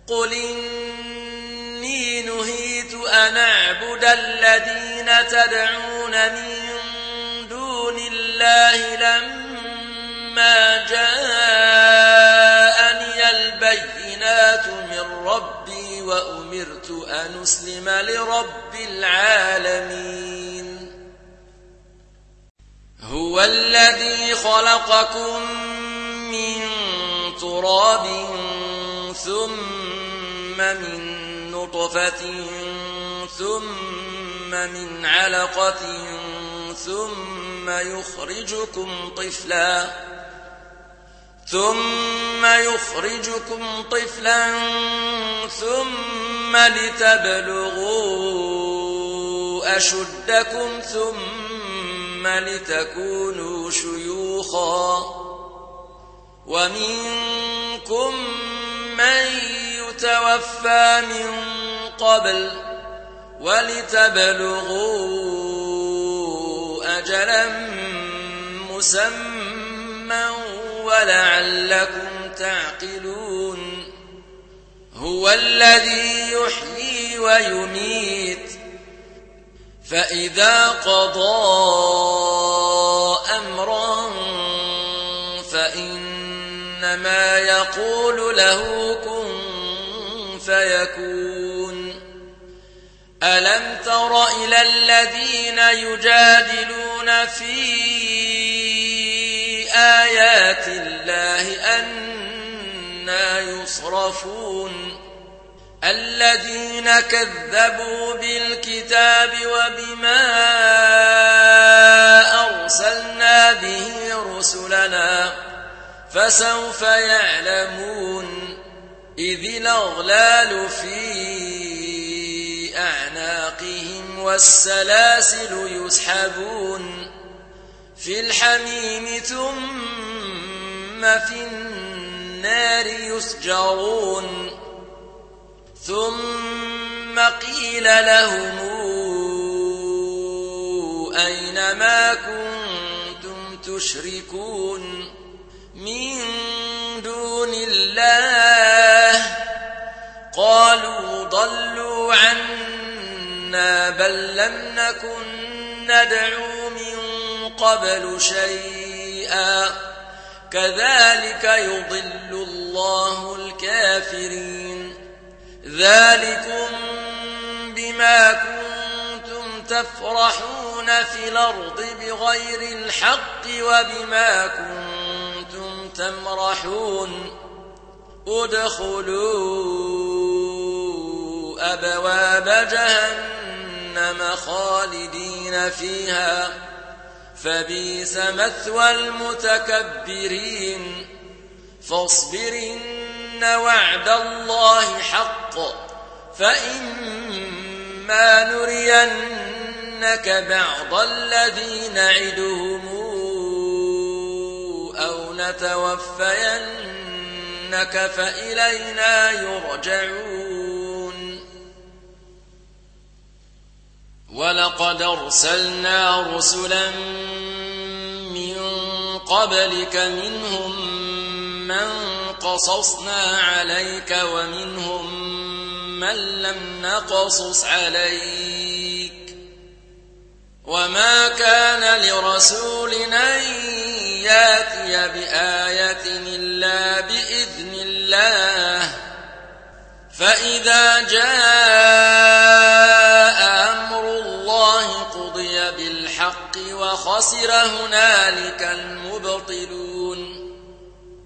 قل إني نهيت أن أعبد الذين تدعون من دون الله لما جاءني البينات من ربي وأمرت أن أسلم لرب العالمين هو الذي خلقكم من تراب ثم من نطفة ثم من علقة ثم يخرجكم طفلا ثم لتبلغوا أشدكم ثم لتكونوا شيوخا ومنكم من يتوفى من قبل ولتبلغوا أجلا مسمى ولعلكم تعقلون هو الذي يحيي ويميت فإذا قضى أمرا فإنما يقول له كن فيكون ألم تر إلى الذين يجادلون في آيات الله أنى يصرفون الذين كذبوا بالكتاب وبما أرسلنا به رسلنا فسوف يعلمون إذ الأغلال في أعناقهم والسلاسل يسحبون في الحميم ثم في النار يسجرون ثم قيل لهم أين ما كنتم تشركون من دون الله قالوا ضلوا عنا بل لم نكن ندعو من قبل شيئا كذلك يضل الله الكافرين ذلكم بما كنتم تفرحون في الأرض بغير الحق وبما كنتم تمرحون ادخلوا أبواب جهنم خالدين فيها فبئس مثوى المتكبرين فاصبر إن وعد الله حق فإما نرينك بعض الذي نعدهم أو نتوفينك فإلينا يرجعون ولقد أرسلنا رسلا من قبلك منهم من قصصنا عليك ومنهم من لم نقصص عليك وما كان لرسول أن يأتي بآية إلا بإذن الله فإذا جاء أمر الله قضي بالحق وخسر هنالك المبطلون